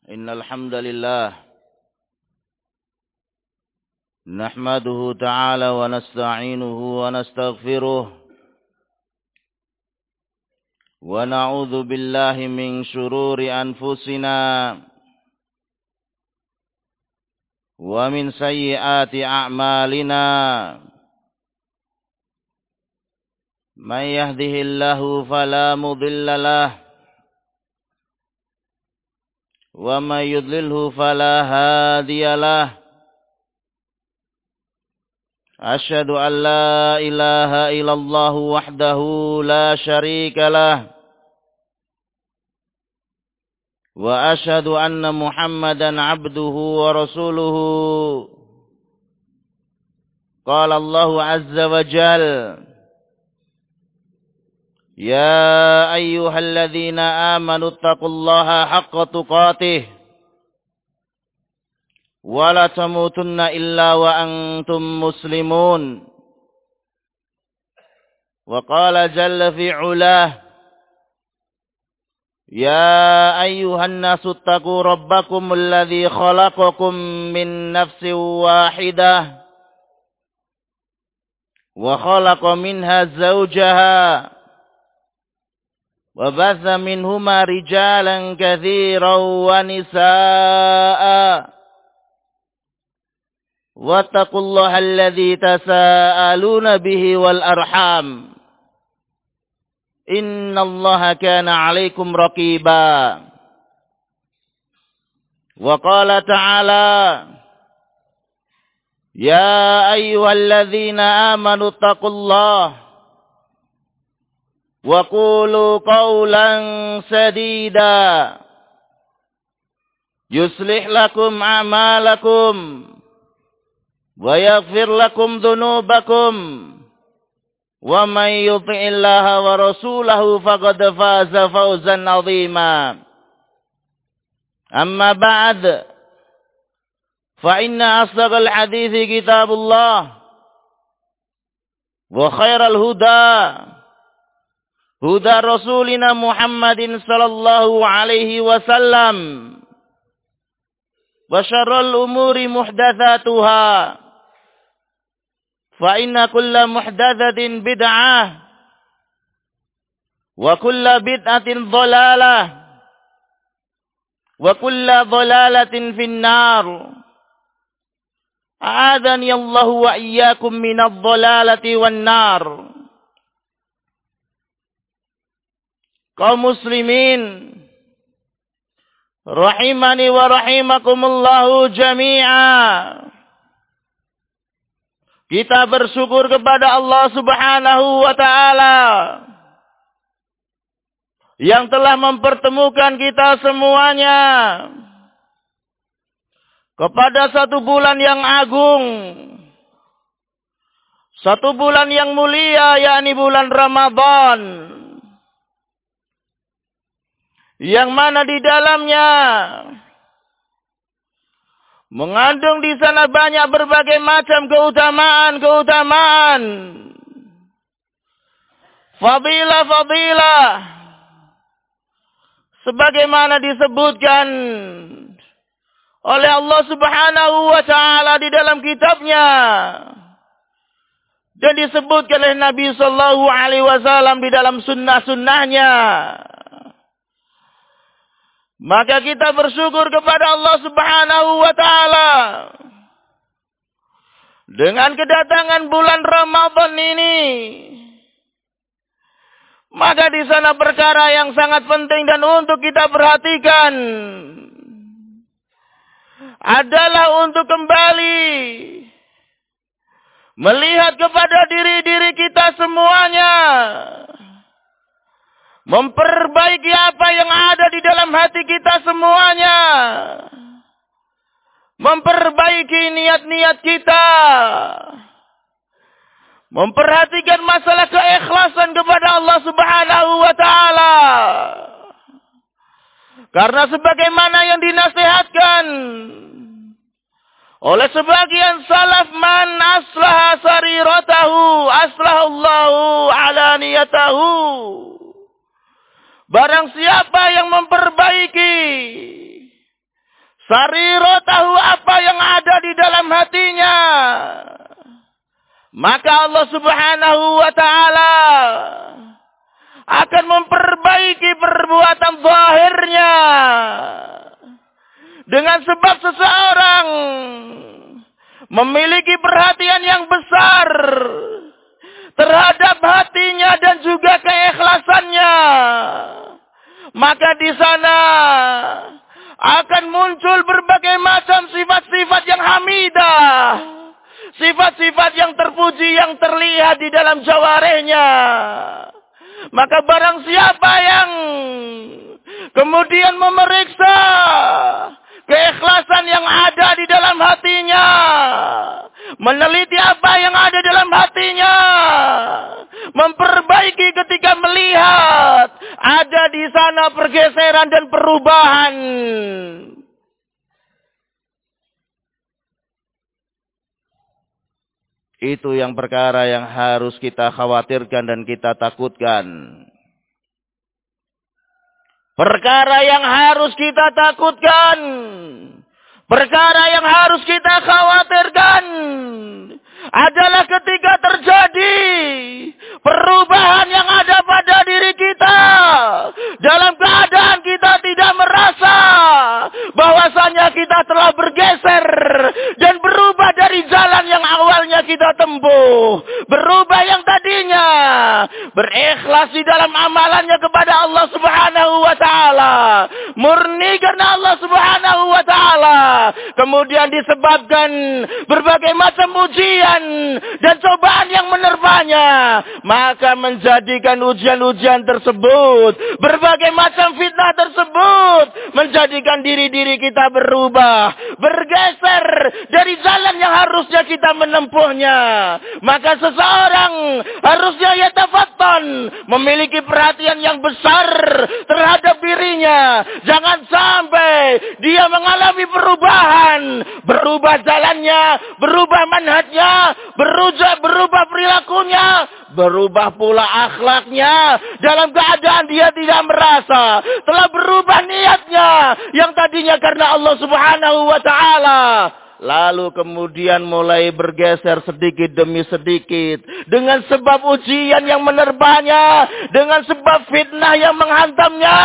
Innal hamdalillah nahmaduhu ta'ala wa nasta'inuhu wa nastaghfiruh wa na'udzu billahi min shururi anfusina wa min sayyiati a'malina. Man yahdihillahu fala mudilla lahu wa may yudlilhu fala hadiya lahu. Asyhadu an la ilaha illallah wahdahu la syarika lah wa asyhadu anna Muhammadan abduhu wa rasuluhu. Qala Allah azza wa jalla: Ya ayyuhalladzina amanu taqullaha haqqa tuqatih wa la tamutunna illa wa antum muslimun. Wa qala jalla fi 'ulah: Ya ayyuhan nasu taqu rabbakumul ladzi khalaqakum min nafsin wahidah wa khalaqa minha zawjaha wa batha minhuma rijalan katsiran wa nisaa'a wattaqullaha alladzi tasaaluna bihi wal arham innallaha kana 'alaikum raqiba. Wa qala ta'ala: Ya ayyuhalladzina amanu taqullaha wa qulu qawlan sadida yuslih lakum a'malakum wa yaghfir lakum dhunubakum wa may yuti'illaha wa rasulahu faqad faza fawzan 'azima. Amma ba'd, fa inna asdaqal hadithi kitabullah wa khairal huda huda rasulina Muhammadin sallallahu alaihi wasallam wa syarrul umuri muhdatsatuha fa inna kulla muhdatsatin bid'ah wa kulla bid'atin dhalalah wa kulla dhalalatin finnar. A'adhani Allahu wa iyyakum minadh dhalalati wan nar. Kaum muslimin rahimani wa rahimakumullahu jami'a. Kita bersyukur kepada Allah Subhanahu wa taala yang telah mempertemukan kita semuanya kepada satu bulan yang agung, satu bulan yang mulia, yakni bulan Ramadan, yang mana di dalamnya mengandung di sana banyak berbagai macam keutamaan, fadilah, sebagaimana disebutkan oleh Allah Subhanahu wa taala di dalam kitabnya dan disebutkan oleh Nabi sallallahu alaihi wasallam di dalam sunnah-sunnahnya. Maka kita bersyukur kepada Allah Subhanahu wa taala dengan kedatangan bulan Ramadan ini. Maka di sana perkara yang sangat penting dan untuk kita perhatikan adalah untuk kembali melihat kepada diri-diri kita semuanya, memperbaiki apa yang ada di dalam hati kita semuanya, memperbaiki niat-niat kita, memperhatikan masalah keikhlasan kepada Allah Subhanahu wa taala. Karena sebagaimana yang dinasihatkan oleh sebagian salaf, man aslaha sariratahu aslahallahu alaniyatahu. Barang siapa yang memperbaiki Sariratahu, apa yang ada di dalam hatinya. Maka Allah Subhanahu wa ta'ala akan memperbaiki perbuatan zahirnya. Dengan sebab seseorang memiliki perhatian yang besar terhadap hatinya dan juga keikhlasannya, maka di sana akan muncul berbagai macam sifat-sifat yang hamidah, sifat-sifat yang terpuji yang terlihat di dalam jawarihnya. Maka barang siapa yang kemudian memeriksa keikhlasan yang ada di dalam hatinya, meneliti apa yang ada dalam hatinya, memperbaiki ketika melihat ada di sana pergeseran dan perubahan, itu yang perkara yang harus kita khawatirkan dan kita takutkan. Perkara yang harus kita takutkan, perkara yang harus kita khawatirkan adalah ketika terjadi perubahan yang ada pada diri kita, dalam keadaan kita tidak merasa bahwasanya kita telah bergeser dan berubah dari jalan yang awalnya kita tempuh, berubah yang tadinya berikhlas di dalam amalannya kepada Allah Subhanahu wa ta'ala, murni karena Allah Subhanahu wa ta'ala, kemudian disebabkan berbagai macam ujian dan cobaan yang menerpanya, maka menjadikan ujian-ujian tersebut, berbagai macam fitnah tersebut, menjadikan diri-diri kita berubah, bergeser dari jalan yang harusnya kita menempuhnya. Maka seseorang harusnya yatafattan, memiliki perhatian yang besar terhadap dirinya. Jangan sampai dia mengalami perubahan, berubah jalannya, berubah manhajnya, berubah perilakunya, berubah pula akhlaknya, dalam keadaan dia tidak merasa telah berubah niatnya yang tadinya karena Allah Subhanahu wa ta'ala, lalu kemudian mulai bergeser sedikit demi sedikit dengan sebab ujian yang menerpanya, dengan sebab fitnah yang menghantamnya.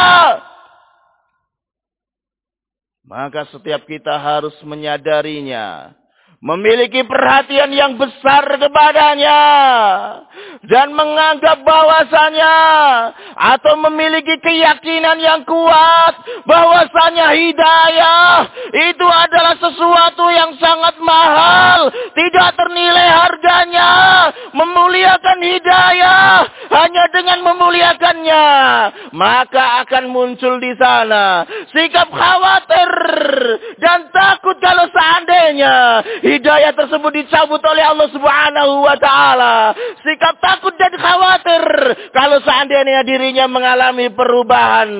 Maka setiap kita harus menyadarinya, memiliki perhatian yang besar kepadanya, dan menganggap bahwasanya atau memiliki keyakinan yang kuat bahwasanya hidayah itu adalah sesuatu yang sangat mahal, tidak ternilai harganya. Memuliakan hidayah hanya dengan memuliakannya, maka akan muncul di sana sikap khawatir dan takut kalau seandainya hidayah tersebut dicabut oleh Allah Subhanahu wa ta'ala. Sikap takut dan khawatir kalau seandainya dirinya mengalami perubahan.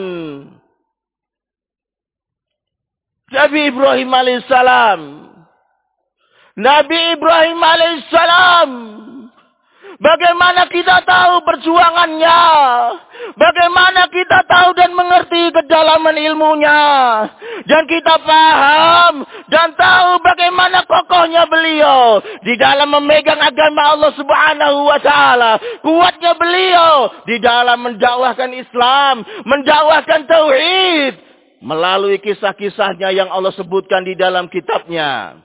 Nabi Ibrahim alaihissalam, Nabi Ibrahim alaihissalam, bagaimana kita tahu perjuangannya, bagaimana kita tahu dan mengerti kedalaman ilmunya, dan kita paham dan tahu bagaimana kokohnya beliau di dalam memegang agama Allah Subhanahu wa ta'ala, kuatnya beliau di dalam mendakwahkan Islam, mendakwahkan tauhid melalui kisah-kisahnya yang Allah sebutkan di dalam kitabnya.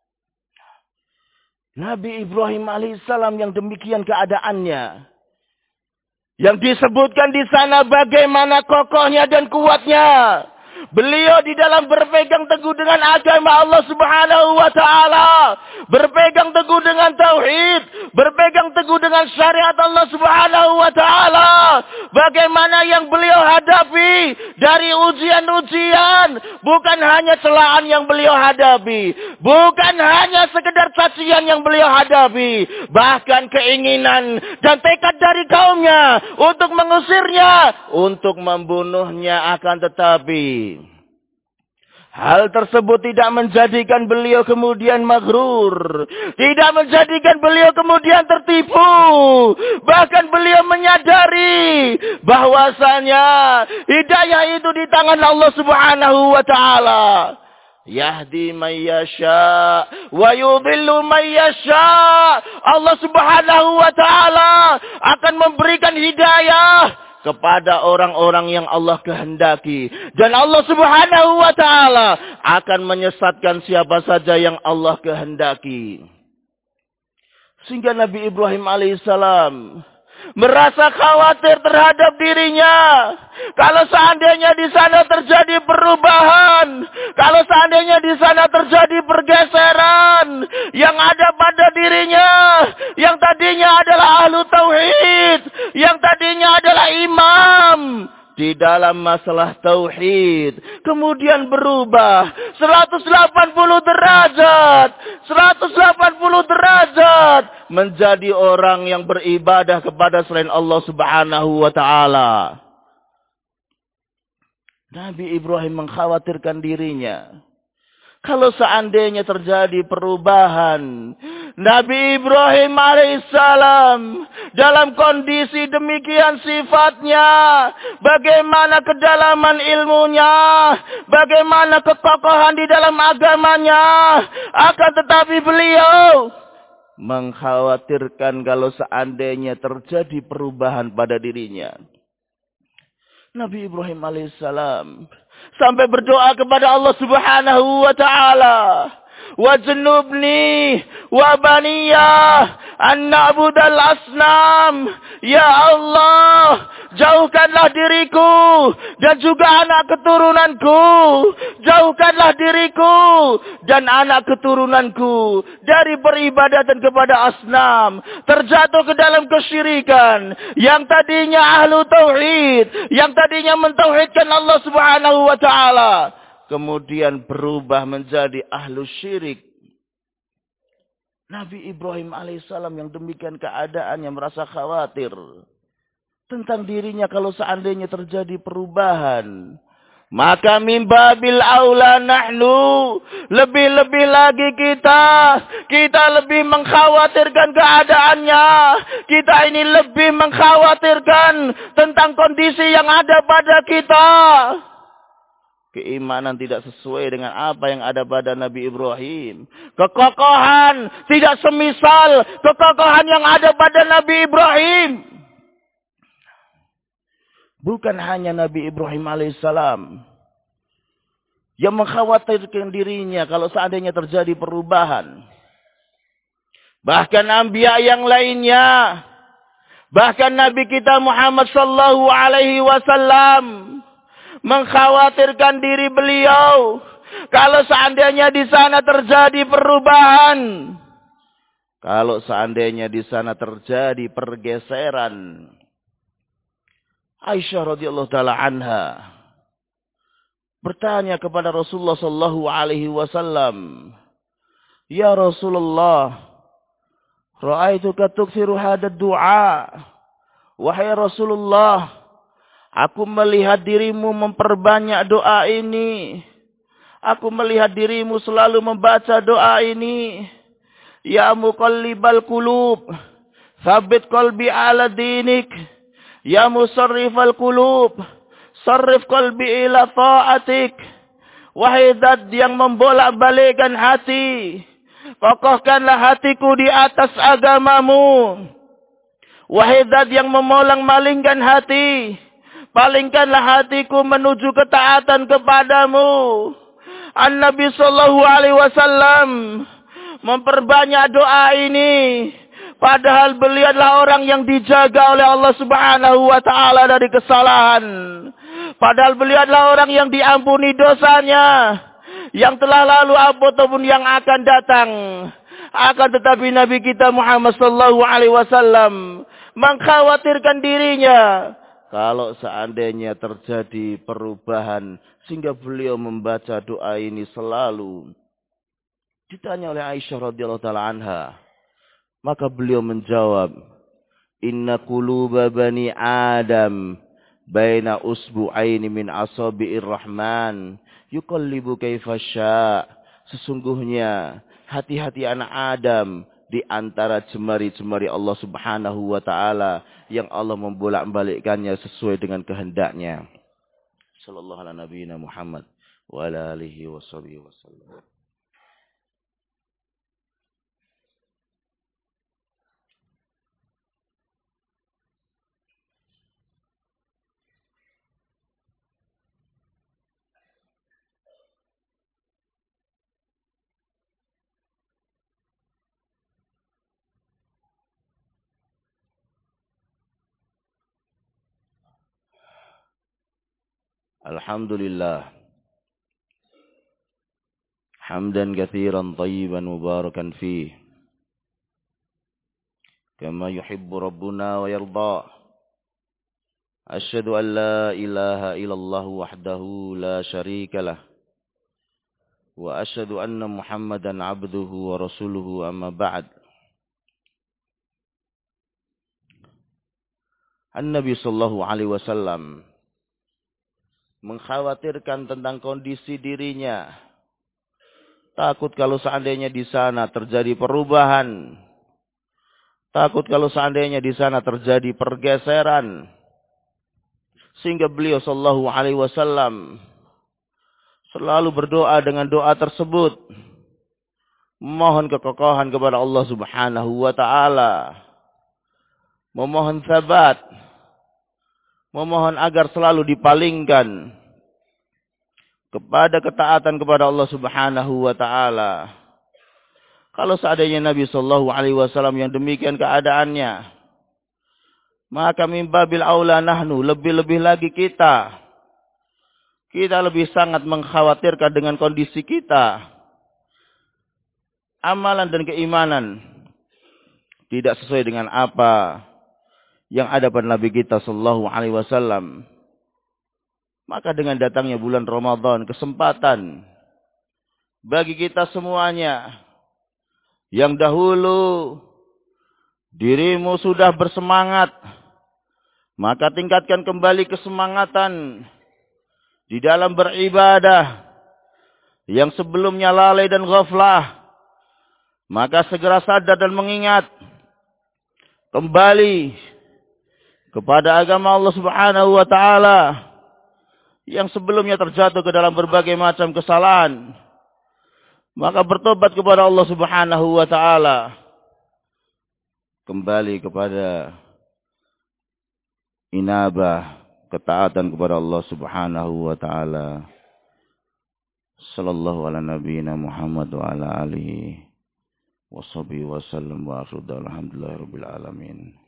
Nabi Ibrahim alaihissalam yang demikian keadaannya, yang disebutkan di sana bagaimana kokohnya dan kuatnya beliau di dalam berpegang teguh dengan agama Allah Subhanahu wa ta'ala, berpegang teguh dengan tauhid, berpegang teguh dengan syariat Allah Subhanahu wa ta'ala. Bagaimana yang beliau hadapi dari ujian-ujian, bukan hanya celaan yang beliau hadapi, bukan hanya sekedar cacian yang beliau hadapi, bahkan keinginan dan tekad dari kaumnya untuk mengusirnya, untuk membunuhnya. Akan tetapi hal tersebut tidak menjadikan beliau kemudian maghrur, tidak menjadikan beliau kemudian tertipu. Bahkan beliau menyadari bahwasanya hidayah itu di tangan Allah Subhanahu wa ta'ala. Yahdi man yasha wa yudhillu man yasha. Allah Subhanahu wa taala akan memberikan hidayah kepada orang-orang yang Allah kehendaki, dan Allah Subhanahu wa taala akan menyesatkan siapa saja yang Allah kehendaki. Sehingga Nabi Ibrahim alaihissalam merasa khawatir terhadap dirinya. Kalau seandainya di sana terjadi perubahan, kalau seandainya di sana terjadi pergeseran, yang ada pada dirinya, yang tadinya adalah ahlu tauhid, yang tadinya adalah imam di dalam masalah tauhid, kemudian berubah 180 derajat, 180 derajat menjadi orang yang beribadah kepada selain Allah Subhanahu wa taala. Nabi Ibrahim mengkhawatirkan dirinya. Kalau seandainya terjadi perubahan, Nabi Ibrahim alaihissalam dalam kondisi demikian sifatnya, bagaimana kedalaman ilmunya, bagaimana kekokohan di dalam agamanya, akan tetapi beliau mengkhawatirkan kalau seandainya terjadi perubahan pada dirinya. Nabi Ibrahim alaihissalam sampai berdoa kepada Allah Subhanahu wa taala, wajnubni wa baniya an na'budal asnam. Ya Allah, jauhkanlah diriku dan juga anak keturunanku, jauhkanlah diriku dan anak keturunanku dari peribadatan kepada asnam, terjatuh ke dalam kesyirikan, yang tadinya ahlu tauhid, yang tadinya mentauhidkan Allah Subhanahu wa taala, kemudian berubah menjadi ahlu syirik. Nabi Ibrahim alaihissalam yang demikian keadaannya merasa khawatir tentang dirinya kalau seandainya terjadi perubahan. Maka mimbabil aula nahnu, lebih-lebih lagi kita lebih mengkhawatirkan keadaannya. Kita ini lebih mengkhawatirkan tentang kondisi yang ada pada kita. Keimanan tidak sesuai dengan apa yang ada pada Nabi Ibrahim. Kekokohan tidak semisal kekokohan yang ada pada Nabi Ibrahim. Bukan hanya Nabi Ibrahim alaihissalam yang mengkhawatirkan dirinya kalau seandainya terjadi perubahan. Bahkan anbiya yang lainnya, bahkan Nabi kita Muhammad sallallahu alaihi wasallam mengkhawatirkan diri beliau kalau seandainya di sana terjadi perubahan, kalau seandainya di sana terjadi pergeseran. Aisyah radhiyallahu taala anha bertanya kepada Rasulullah sallallahu alaihi wasallam, "Ya Rasulullah, ra'aituka tuksiru hadha du'a." Wahai Rasulullah, aku melihat dirimu memperbanyak doa ini. Aku melihat dirimu selalu membaca doa ini. Ya muqallibal qulub, tsabbit qalbi ala dinik. Ya musarrifal qulub, sarrif qalbi ila ta'atik. Wahai zat yang membolak-balikkan hati, kokohkanlah hatiku di atas agamamu. Wahai zat yang memolang-malingkan hati, palingkanlah hatiku menuju ketaatan kepadamu. An-Nabi sallallahu alaihi wasallam memperbanyak doa ini. Padahal beliau adalah orang yang dijaga oleh Allah Subhanahu wa taala dari kesalahan. Padahal beliau adalah orang yang diampuni dosanya, yang telah lalu ataupun yang akan datang. Akan tetapi Nabi kita Muhammad sallallahu alaihi wasallam mengkhawatirkan dirinya kalau seandainya terjadi perubahan, sehingga beliau membaca doa ini selalu. Ditanya oleh Aisyah radhiyallahu taala anha, maka beliau menjawab, "Inna quluba bani Adam baina usbu'aini min asabi'ir rahman yuqallibu kaifa sya'." Sesungguhnya hati-hati anak Adam di antara jemari-jemari Allah Subhanahu wa taala yang Allah membolak-balikkannya sesuai dengan kehendaknya. Sallallahu ala nabiyina Muhammad wa ala alihi wa sahbihi wasallam. Alhamdulillah. Hamdan katsiran tayyiban mubarakan fih. Kama yuhibbu rabbuna wa yarda. Asyhadu an la ilaha illallah wahdahu la syarika lah. Wa asyhadu anna Muhammadan abduhu wa rasuluhu amma ba'd. An-Nabi sallallahu alaihi wasallam mengkhawatirkan tentang kondisi dirinya. Takut kalau seandainya di sana terjadi perubahan. Takut kalau seandainya di sana terjadi pergeseran. Sehingga beliau sallallahu alaihi wasallam selalu berdoa dengan doa tersebut. Memohon kekokohan kepada Allah Subhanahu wa taala. Memohon sabat. Memohon agar selalu dipalingkan kepada ketaatan kepada Allah Subhanahu wa taala. Kalau seandainya Nabi sallallahu alaihi wasallam yang demikian keadaannya, maka min babil aula nahnu, lebih-lebih lagi kita lebih sangat mengkhawatirkan dengan kondisi kita. Amalan dan keimanan tidak sesuai dengan apa yang ada pada Nabi kita sallallahu alaihi wasallam. Maka dengan datangnya bulan Ramadan, kesempatan bagi kita semuanya yang dahulu dirimu sudah bersemangat, maka tingkatkan kembali kesemangatan di dalam beribadah. Yang sebelumnya lalai dan ghaflah, maka segera sadar dan mengingat kembali kepada agama Allah Subhanahu wa taala. Yang sebelumnya terjatuh ke dalam berbagai macam kesalahan, maka bertobat kepada Allah Subhanahu wa taala. Kembali kepada inabah, ketaatan kepada Allah Subhanahu wa taala. Sallallahu ala nabiyyina Muhammad wa ala alihi wa sahbihi wasallam wa akhiru alhamdulillahirabbil alamin.